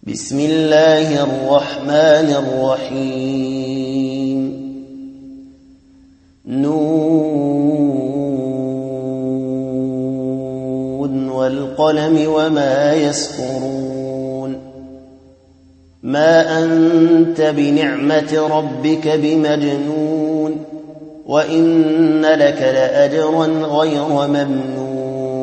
بسم الله الرحمن الرحيم نون والقلم وما يسطرون ما أنت بنعمة ربك بمجنون وإن لك لأجرا غير ممنون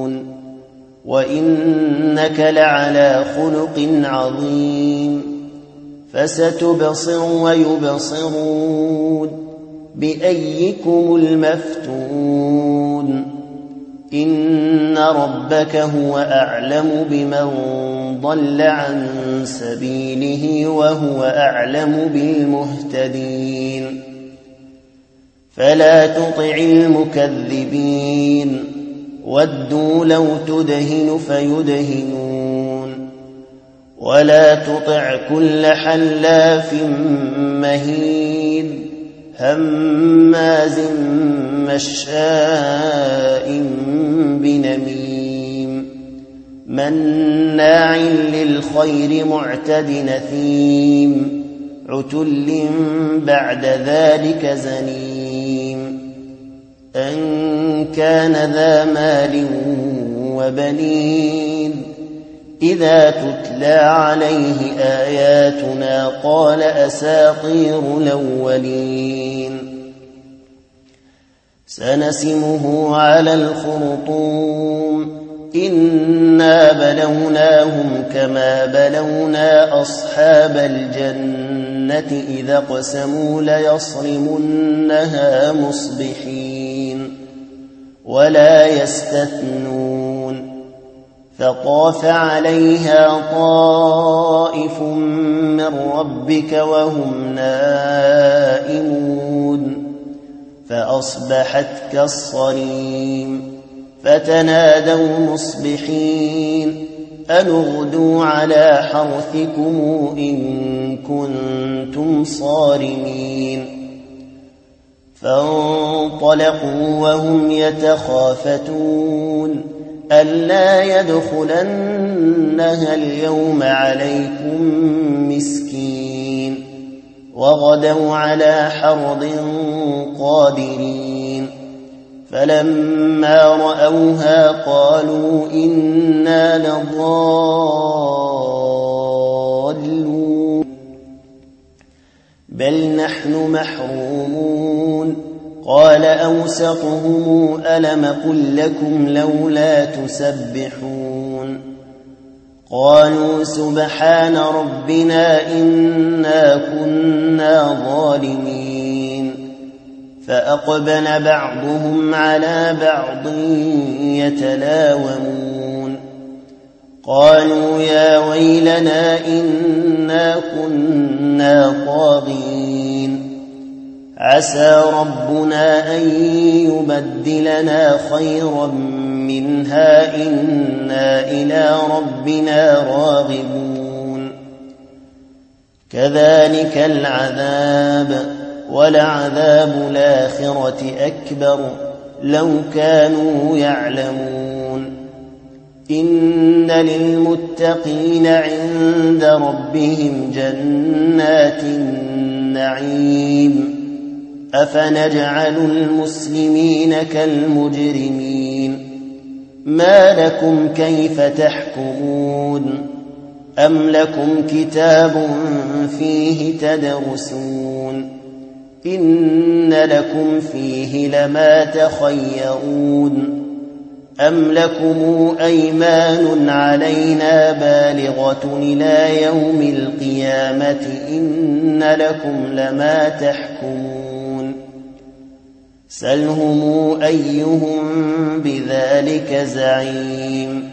وإنك لعلى خلق عظيم فستبصر ويبصرون بأيكم المفتون إن ربك هو أعلم بمن ضل عن سبيله وهو أعلم بالمهتدين فلا تطع المكذبين ودوا لو تدهن فيدهنون ولا تطع كل حلاف مهين هماز مشاء بنميم مناع للخير معتد نثيم عتل بعد ذلك زنيم أن كان ذا مال وبنين إذا تتلى عليه آياتنا قال أساطير الأولين سنسمه على الخرطوم إنا بلوناهم كما بلونا أصحاب الجنة إذا اقسموا ليصرمنها مصبحين ولا يستثنون فطاف عليها طائف من ربك وهم نائمون فأصبحت كالصريم فتنادوا مصبحين أن اغدوا على حرثكم إن كنتم صارمين فانطلقوا وهم يتخافتون ألا يدخلنها اليوم عليكم مسكين وغدوا على حرد قادرين فلما رأوها قالوا إنا لضالون بل نحن محرومون قال أوسطهم ألم قل لكم لولا تسبحون قالوا سبحان ربنا إنا كنا ظالمين فأقبل بعضهم على بعض يتلاومون قالوا يا ويلنا إنا كنا طاغين عسى ربنا أن يبدلنا خيرا منها إنا إلى ربنا راغبون كذلك العذاب ولعذاب الآخرة أكبر لو كانوا يعلمون إن للمتقين عند ربهم جنات النعيم أفنجعل المسلمين كالمجرمين ما لكم كيف تحكمون أم لكم كتاب فيه تدرسون إن لكم فيه لما تخيرون أم لكم أيمان علينا بالغة إلى يوم القيامة إن لكم لما تحكمون سلهم أيهم بذلك زعيم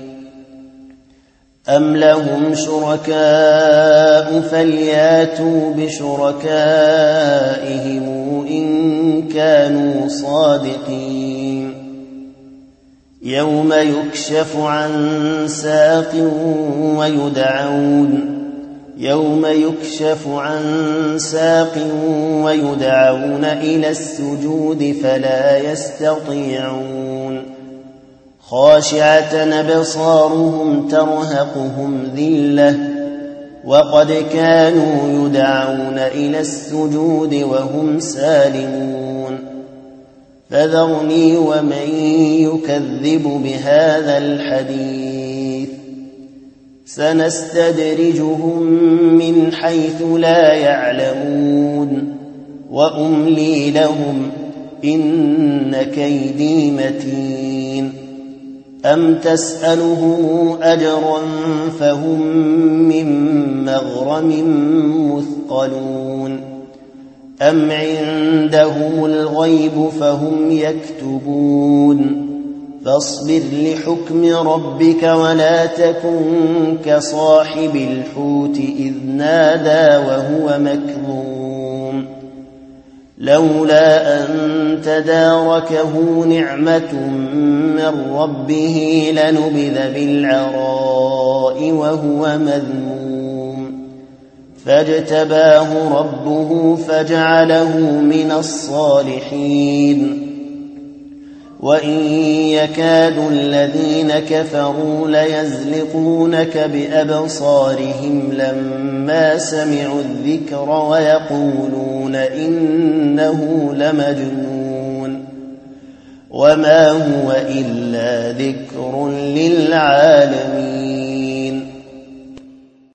أم لهم شركاء فلياتوا بشركائهم إن كانوا صادقين يوم يكشف عن ساق ويدعون إلى السجود فلا يستطيعون خاشعة أبصارهم ترهقهم ذلة وقد كانوا يدعون إلى السجود وهم سالمون فذرني ومن يكذب بهذا الحديث سنستدرجهم من حيث لا يعلمون وأملي لهم إن كيدي متين أم تسألهم أجرا فهم من مغرم مثقلون أم عندهم الغيب فهم يكتبون فاصبر لحكم ربك ولا تكن كصاحب الحوت إذ نادى وهو مكظوم لولا أن تداركه نعمة من ربه لنبذ بالعراء وهو مذموم فاجتباه ربه فجعله من الصالحين وإن يكاد الذين كفروا ليزلقونك بأبصارهم لما سمعوا الذكر ويقولون إنه لمجنون وما هو إلا ذكر للعالمين